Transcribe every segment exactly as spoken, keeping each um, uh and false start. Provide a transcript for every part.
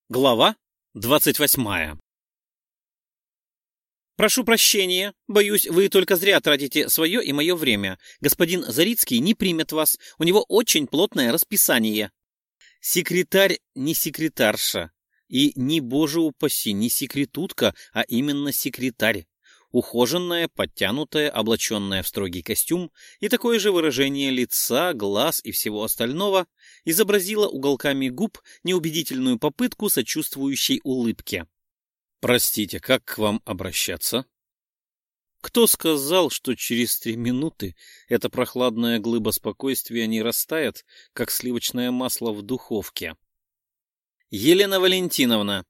Глава двадцать восьмая. «Прошу прощения. Боюсь, вы только зря тратите свое и мое время. Господин Зарицкий не примет вас. У него очень плотное расписание». Секретарь не секретарша. И не, боже упаси, не секретутка, а именно секретарь. Ухоженная, подтянутая, облаченная в строгий костюм и такое же выражение лица, глаз и всего остального изобразила уголками губ неубедительную попытку сочувствующей улыбки. «Простите, как к вам обращаться?» Кто сказал, что через три минуты эта прохладная глыба спокойствия не растает, как сливочное масло в духовке? «Елена Валентиновна».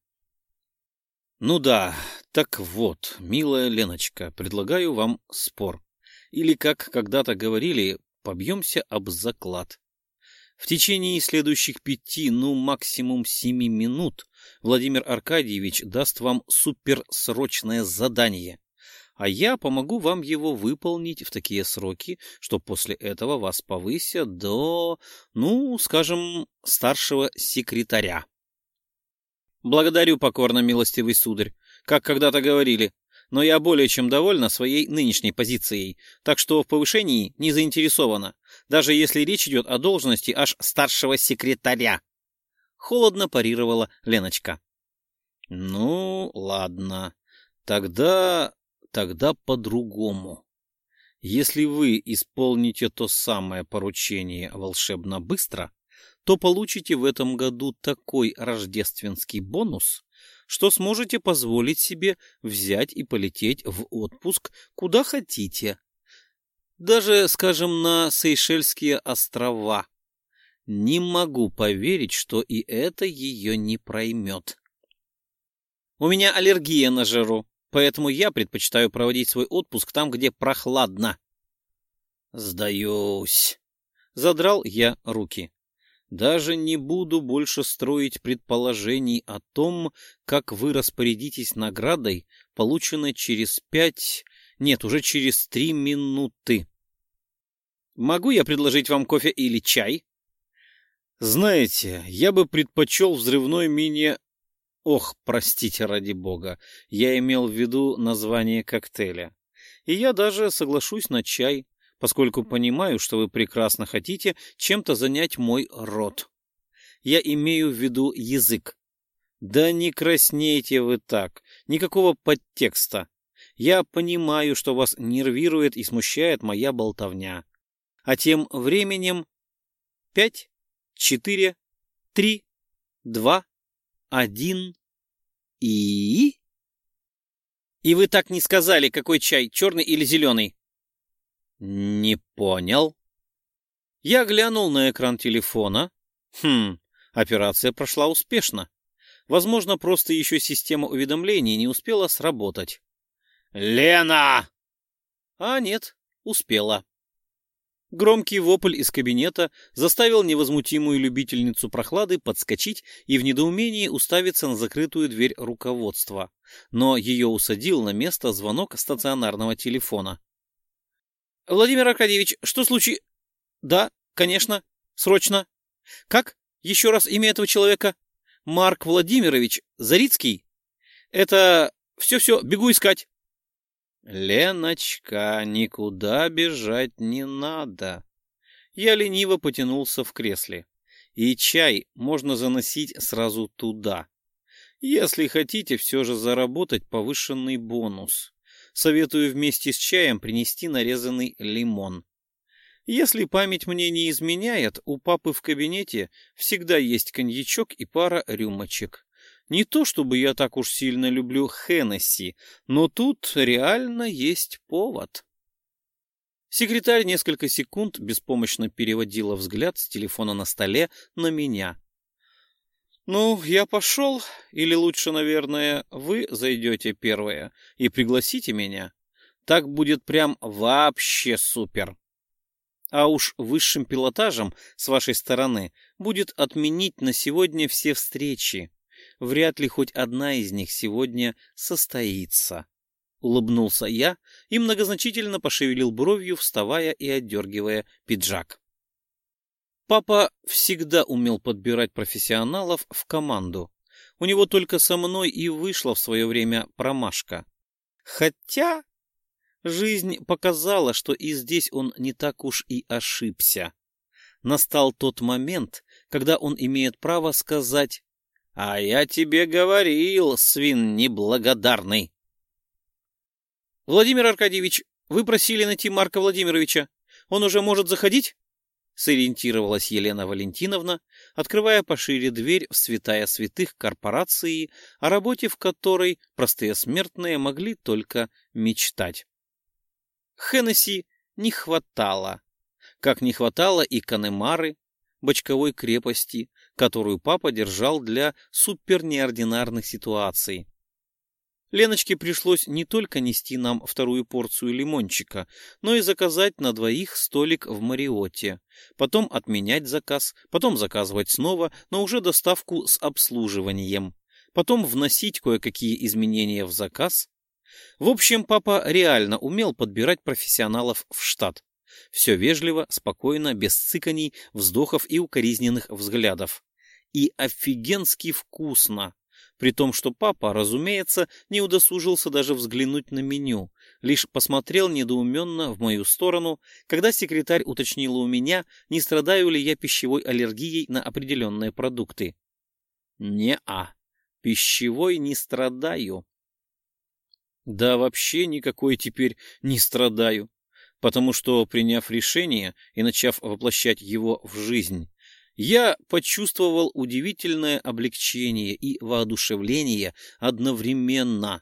«Ну да, так вот, милая Леночка, предлагаю вам спор. Или, как когда-то говорили, побьемся об заклад. В течение следующих пяти, ну максимум семи минут Владимир Аркадьевич даст вам суперсрочное задание, а я помогу вам его выполнить в такие сроки, что после этого вас повысят до, ну, скажем, старшего секретаря». «Благодарю покорно, милостивый сударь, как когда-то говорили, но я более чем довольна своей нынешней позицией, так что в повышении не заинтересована, даже если речь идет о должности аж старшего секретаря», — холодно парировала Леночка. «Ну, ладно, тогда... тогда по-другому. Если вы исполните то самое поручение волшебно быстро, то получите в этом году такой рождественский бонус, что сможете позволить себе взять и полететь в отпуск куда хотите. Даже, скажем, на Сейшельские острова. Не могу поверить, что и это ее не проймет. У меня аллергия на жару, поэтому я предпочитаю проводить свой отпуск там, где прохладно. Сдаюсь. Задрал я руки. Даже не буду больше строить предположений о том, как вы распорядитесь наградой, полученной через пять... Нет, уже через три минуты. Могу я предложить вам кофе или чай? Знаете, я бы предпочел взрывной мини... Ох, простите ради бога, я имел в виду название коктейля. И я даже соглашусь на чай, поскольку понимаю, что вы прекрасно хотите чем-то занять мой рот. Я имею в виду язык. Да не краснейте вы так, никакого подтекста. Я понимаю, что вас нервирует и смущает моя болтовня. А тем временем пять, четыре, три, два, один и... И вы так не сказали, какой чай, черный или зеленый? Не понял. Я глянул на экран телефона. Хм, операция прошла успешно. Возможно, просто еще система уведомлений не успела сработать. «Лена!» А нет, успела. Громкий вопль из кабинета заставил невозмутимую любительницу прохлады подскочить и в недоумении уставиться на закрытую дверь руководства. Но ее усадил на место звонок стационарного телефона. «Владимир Аркадьевич, что случилось?» «Да, конечно, срочно. Как? Еще раз имя этого человека? Марк Владимирович Зарицкий? Это... Все-все, бегу искать». «Леночка, никуда бежать не надо». Я лениво потянулся в кресле. И чай можно заносить сразу туда. Если хотите все же заработать повышенный бонус. Советую вместе с чаем принести нарезанный лимон. Если память мне не изменяет, у папы в кабинете всегда есть коньячок и пара рюмочек. Не то чтобы я так уж сильно люблю Хеннесси, но тут реально есть повод. Секретарь несколько секунд беспомощно переводила взгляд с телефона на столе на меня. «Ну, я пошел, или лучше, наверное, вы зайдете первая и пригласите меня. Так будет прям вообще супер. А уж высшим пилотажем с вашей стороны будет отменить на сегодня все встречи. Вряд ли хоть одна из них сегодня состоится». Улыбнулся я и многозначительно пошевелил бровью, вставая и отдергивая пиджак. Папа всегда умел подбирать профессионалов в команду, У него только со мной и вышла в свое время промашка. Хотя жизнь показала, что и здесь он не так уж и ошибся. Настал тот момент, когда он имеет право сказать: «А я тебе говорил, свин неблагодарный». «Владимир Аркадьевич, вы просили найти Марка Владимировича. Он уже может заходить?» — сориентировалась Елена Валентиновна, открывая пошире дверь в святая святых корпорации, о работе в которой простые смертные могли только мечтать. Хеннесси не хватало, как не хватало и Канемары, бочковой крепости, которую папа держал для супернеординарных ситуаций. Леночке пришлось не только нести нам вторую порцию лимончика, но и заказать на двоих столик в Мариотте, потом отменять заказ, потом заказывать снова, но уже доставку с обслуживанием, потом вносить кое-какие изменения в заказ. В общем, папа реально умел подбирать профессионалов в штат. Все вежливо, спокойно, без цыканий, вздохов и укоризненных взглядов. И офигенски вкусно. При том, что папа, разумеется, не удосужился даже взглянуть на меню, лишь посмотрел недоуменно в мою сторону, когда секретарь уточнила у меня, не страдаю ли я пищевой аллергией на определенные продукты. Не-а, пищевой не страдаю. Да вообще никакой теперь не страдаю, потому что, приняв решение и начав воплощать его в жизнь, я почувствовал удивительное облегчение и воодушевление одновременно.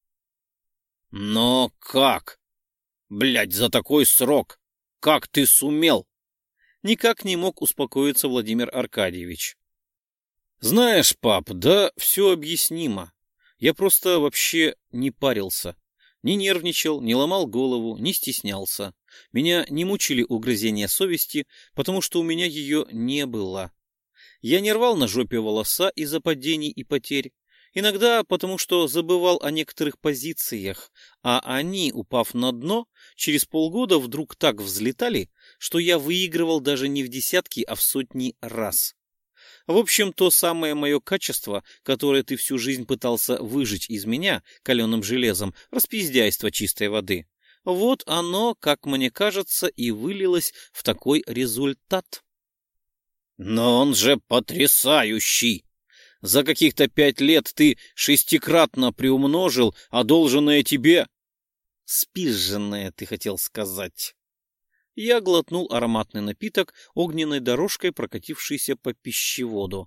Но как? Блядь, за такой срок! Как ты сумел? Никак не мог успокоиться Владимир Аркадьевич. Знаешь, пап, да все объяснимо. Я просто вообще не парился. Не нервничал, не ломал голову, не стеснялся. Меня не мучили угрызения совести, потому что у меня ее не было. Я не рвал на жопе волоса из-за падений и потерь. Иногда потому, что забывал о некоторых позициях, а они, упав на дно, через полгода вдруг так взлетали, что я выигрывал даже не в десятки, а в сотни раз. В общем, то самое мое качество, которое ты всю жизнь пытался выжечь из меня каленым железом, распиздяйство чистой воды. Вот оно, как мне кажется, и вылилось в такой результат. Но он же потрясающий! За каких-то пять лет ты шестикратно приумножил одолженное тебе... Спизженное, ты хотел сказать. Я глотнул ароматный напиток, огненной дорожкой прокатившийся по пищеводу.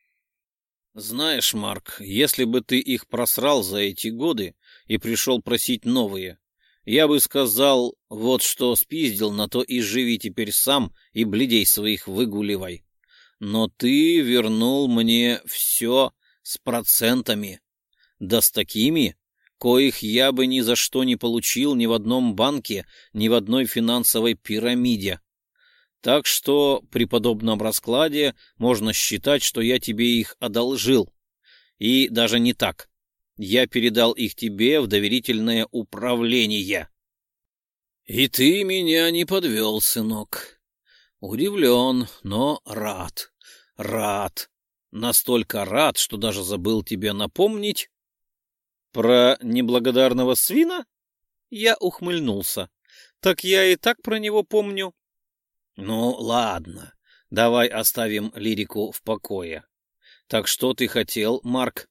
Знаешь, Марк, если бы ты их просрал за эти годы и пришел просить новые, я бы сказал, вот что спиздил, на то и живи теперь сам и блядей своих выгуливай. Но ты вернул мне все с процентами, да с такими, коих я бы ни за что не получил ни в одном банке, ни в одной финансовой пирамиде. Так что при подобном раскладе можно считать, что я тебе их одолжил. И даже не так. Я передал их тебе в доверительное управление. И ты меня не подвел, сынок. Удивлен, но рад. Рад. Настолько рад, что даже забыл тебе напомнить. Про неблагодарного свина? Я ухмыльнулся. Так я и так про него помню. Ну, ладно. Давай оставим лирику в покое. Так что ты хотел, Марк?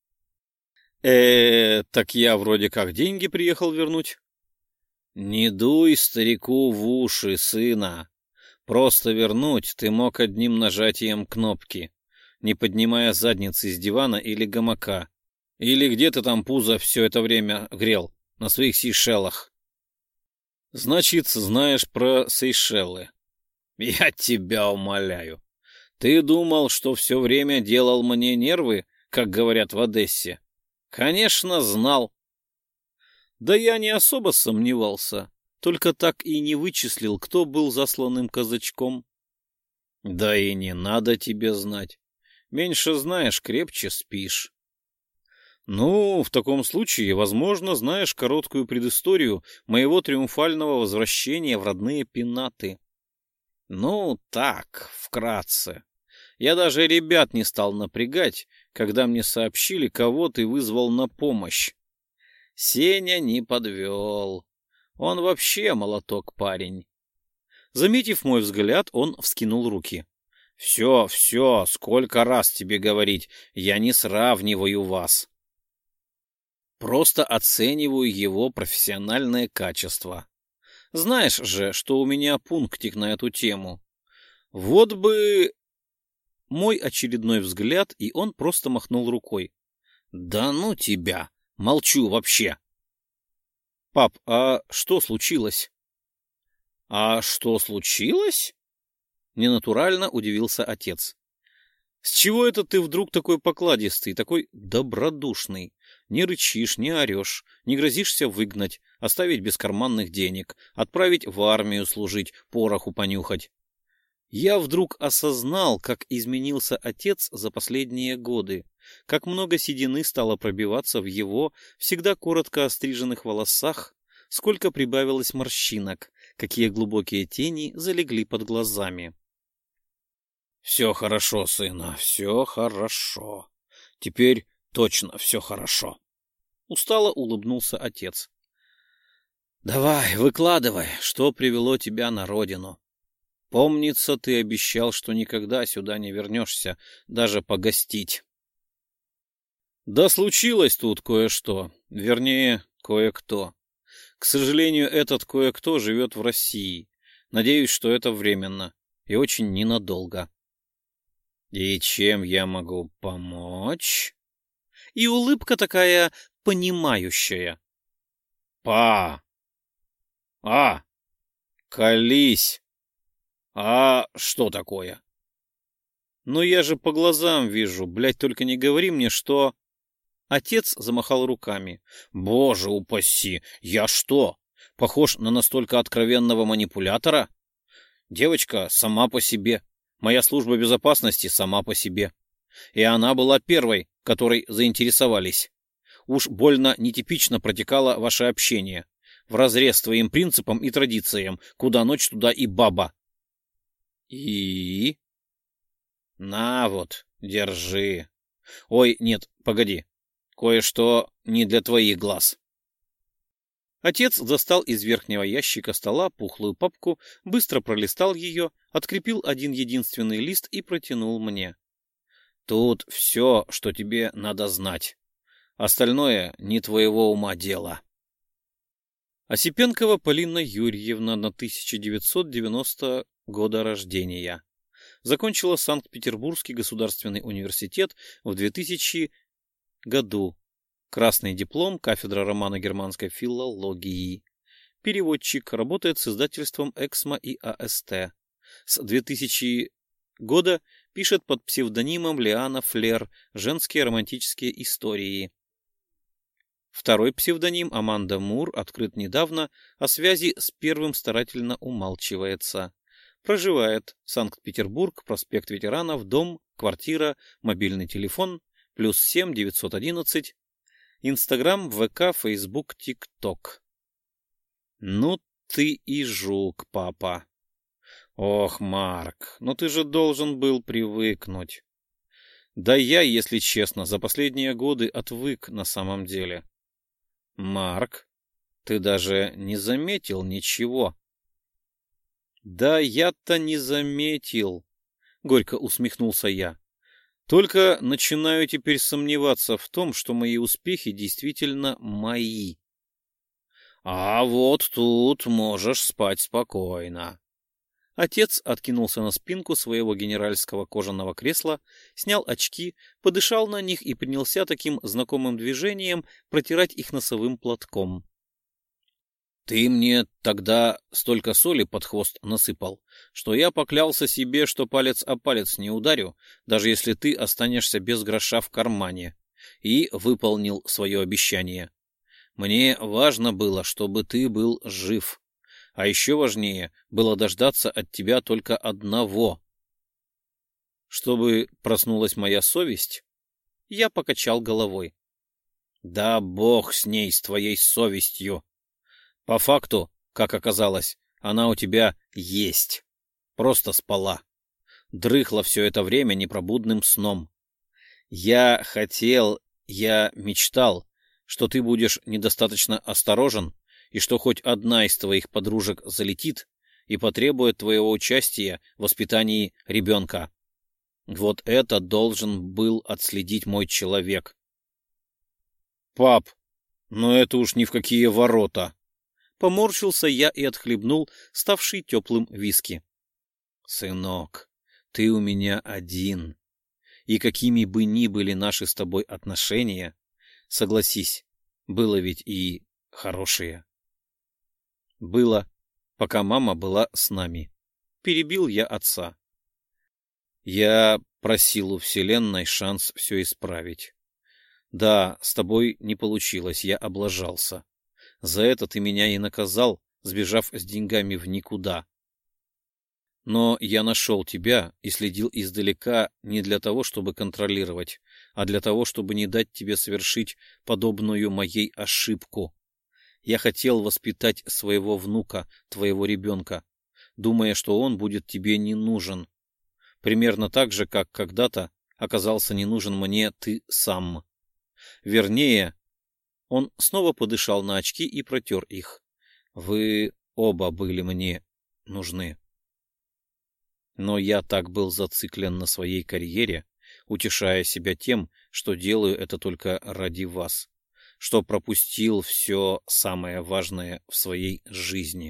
Э, так я вроде как деньги приехал вернуть. Не дуй старику в уши, сына. Просто вернуть ты мог одним нажатием кнопки, не поднимая задницы с дивана или гамака. Или где ты там пузо все это время грел? На своих Сейшелах. Значит, знаешь про Сейшелы. Я тебя умоляю. Ты думал, что все время делал мне нервы, как говорят в Одессе? Конечно, знал. Да я не особо сомневался, только так и не вычислил, кто был засланным казачком. Да и не надо тебе знать. Меньше знаешь, крепче спишь. Ну, в таком случае, возможно, знаешь короткую предысторию моего триумфального возвращения в родные пенаты. Ну, так, вкратце. Я даже ребят не стал напрягать, когда мне сообщили, кого ты вызвал на помощь. Сеня не подвел. Он вообще молоток парень. Заметив мой взгляд, он вскинул руки. «Все, все, сколько раз тебе говорить, я не сравниваю вас. Просто оцениваю его профессиональное качество. Знаешь же, что у меня пунктик на эту тему. Вот бы...» Мой очередной взгляд, и он просто махнул рукой. «Да ну тебя! Молчу вообще!» «Пап, а что случилось?» «А что случилось?» Ненатурально удивился отец. «С чего это ты вдруг такой покладистый, такой добродушный? Не рычишь, не орешь, не грозишься выгнать, оставить без карманных денег, отправить в армию служить, пороху понюхать?» Я вдруг осознал, как изменился отец за последние годы, как много седины стало пробиваться в его всегда коротко остриженных волосах, сколько прибавилось морщинок, какие глубокие тени залегли под глазами. «Все хорошо, сына, все хорошо. Теперь точно все хорошо», — устало улыбнулся отец. «Давай, выкладывай, что привело тебя на родину. Помнится, ты обещал, что никогда сюда не вернешься, даже погостить». «Да случилось тут кое-что, вернее, кое-кто. К сожалению, этот кое-кто живет в России. Надеюсь, что это временно и очень ненадолго». «И чем я могу помочь?» И улыбка такая понимающая. «Па! А! Колись! А что такое?» «Ну я же по глазам вижу, блядь, только не говори мне, что...» Отец замахал руками. «Боже упаси! Я что, похож на настолько откровенного манипулятора? Девочка сама по себе, моя служба безопасности сама по себе. И она была первой, которой заинтересовались. Уж больно нетипично протекало ваше общение, вразрез твоим принципам и традициям, куда ночь, туда и баба». «И?» «На вот, держи. Ой, нет, погоди. Кое-что не для твоих глаз». Отец достал из верхнего ящика стола пухлую папку, быстро пролистал ее, открепил один единственный лист и протянул мне. «Тут все, что тебе надо знать. Остальное не твоего ума дело». Осипенкова Полина Юрьевна, на тысяча девятьсот девяностого года рождения. Закончила Санкт-Петербургский государственный университет в двухтысячном году. Красный диплом, кафедра романо-германской филологии. Переводчик, работает с издательством «Эксмо» и А Эс Тэ. С двухтысячного года пишет под псевдонимом Лиана Флер женские романтические истории. Второй псевдоним Аманда Мур открыт недавно, о связи с первым старательно умалчивается. Проживает Санкт-Петербург, проспект Ветеранов, дом, квартира, мобильный телефон, плюс семь девятьсот одиннадцать, Инстаграм, вэ ка, Фейсбук, ТикТок. Ну ты и жук, папа. Ох, Марк, ну ты же должен был привыкнуть. Да я, если честно, за последние годы отвык на самом деле. Марк, ты даже не заметил ничего. Да я-то не заметил, горько усмехнулся я. Только начинаю теперь сомневаться в том, что мои успехи действительно мои. А вот тут можешь спать спокойно. Отец откинулся на спинку своего генеральского кожаного кресла, снял очки, подышал на них и принялся таким знакомым движением протирать их носовым платком. Ты мне тогда столько соли под хвост насыпал, что я поклялся себе, что палец о палец не ударю, даже если ты останешься без гроша в кармане, и выполнил свое обещание. Мне важно было, чтобы ты был жив, а еще важнее было дождаться от тебя только одного. Чтобы проснулась моя совесть, я покачал головой. Да бог с ней, с твоей совестью. По факту, как оказалось, она у тебя есть. Просто спала. дрыхла все это время непробудным сном. Я хотел, я мечтал, что ты будешь недостаточно осторожен и что хоть одна из твоих подружек залетит и потребует твоего участия в воспитании ребенка. Вот это должен был отследить мой человек. Пап, но это уж ни в какие ворота. Поморщился я и отхлебнул ставший теплым виски. Сынок, ты у меня один. И какими бы ни были наши с тобой отношения, согласись, было ведь и хорошее. Было, пока мама была с нами. Перебил я отца. Я просил у Вселенной шанс все исправить. Да, с тобой не получилось, я облажался. За это ты меня и наказал, сбежав с деньгами в никуда. Но я нашел тебя и следил издалека не для того, чтобы контролировать, а для того, чтобы не дать тебе совершить подобную моей ошибку. Я хотел воспитать своего внука, твоего ребенка, думая, что он будет тебе не нужен. Примерно так же, как когда-то оказался не нужен мне ты сам. Вернее, он снова подышал на очки и протер их. Вы оба были мне нужны. Но я так был зациклен на своей карьере, утешая себя тем, что делаю это только ради вас, что пропустил все самое важное в своей жизни.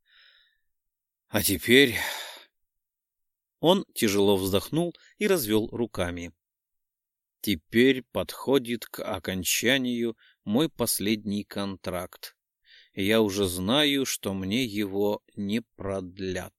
А теперь... Он тяжело вздохнул и развел руками. Теперь подходит к окончанию мой последний контракт. И я уже знаю, что мне его не продлят.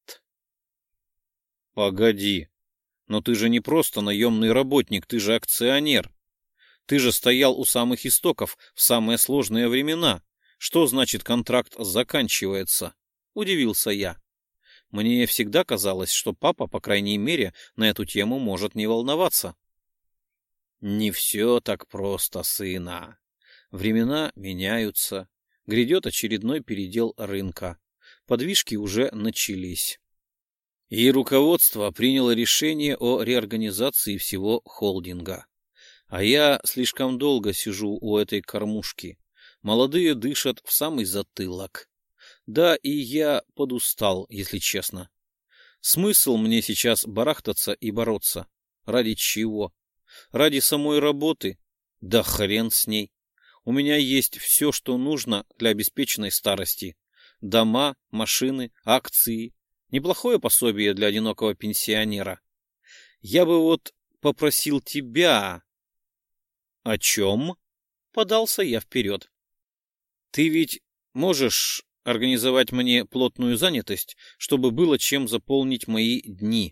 Погоди, но ты же не просто наемный работник, ты же акционер. Ты же стоял у самых истоков в самые сложные времена. Что значит контракт заканчивается? Удивился я. Мне всегда казалось, что папа, по крайней мере, на эту тему может не волноваться. Не все так просто, сына. Времена меняются. Грядет очередной передел рынка. Подвижки уже начались. И руководство приняло решение о реорганизации всего холдинга. А я слишком долго сижу у этой кормушки. Молодые дышат в самый затылок. Да, и я подустал, если честно. Смысл мне сейчас барахтаться и бороться? Ради чего? Ради самой работы? Да хрен с ней. У меня есть все, что нужно для обеспеченной старости. Дома, машины, акции. Неплохое пособие для одинокого пенсионера. Я бы вот попросил тебя... О чем? Подался я вперед. Ты ведь можешь организовать мне плотную занятость, чтобы было чем заполнить мои дни?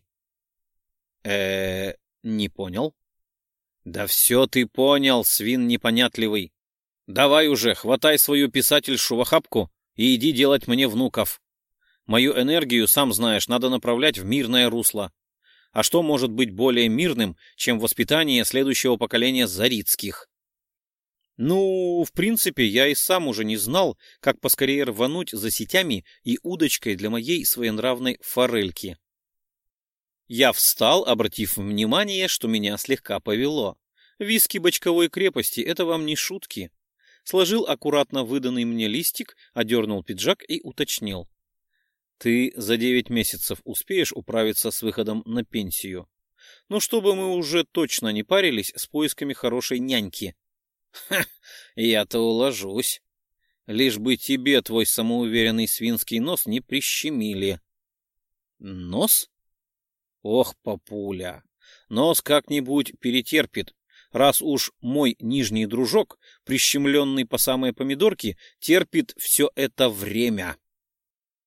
э не понял. Да все ты понял, свин непонятливый. Давай уже, хватай свою писательшу в охапку и иди делать мне внуков. Мою энергию, сам знаешь, надо направлять в мирное русло. А что может быть более мирным, чем воспитание следующего поколения Зарицких? Ну, в принципе, я и сам уже не знал, как поскорее рвануть за сетями и удочкой для моей своенравной форельки. Я встал, обратив внимание, что меня слегка повело. Виски бочковой крепости — это вам не шутки. Сложил аккуратно выданный мне листик, одернул пиджак и уточнил. Ты за девять месяцев успеешь управиться с выходом на пенсию? Ну, чтобы мы уже точно не парились с поисками хорошей няньки. Ха, я-то уложусь. Лишь бы тебе твой самоуверенный свинский нос не прищемили. Нос? Ох, папуля, нос как-нибудь перетерпит, раз уж мой нижний дружок, прищемленный по самые помидорки, терпит все это время.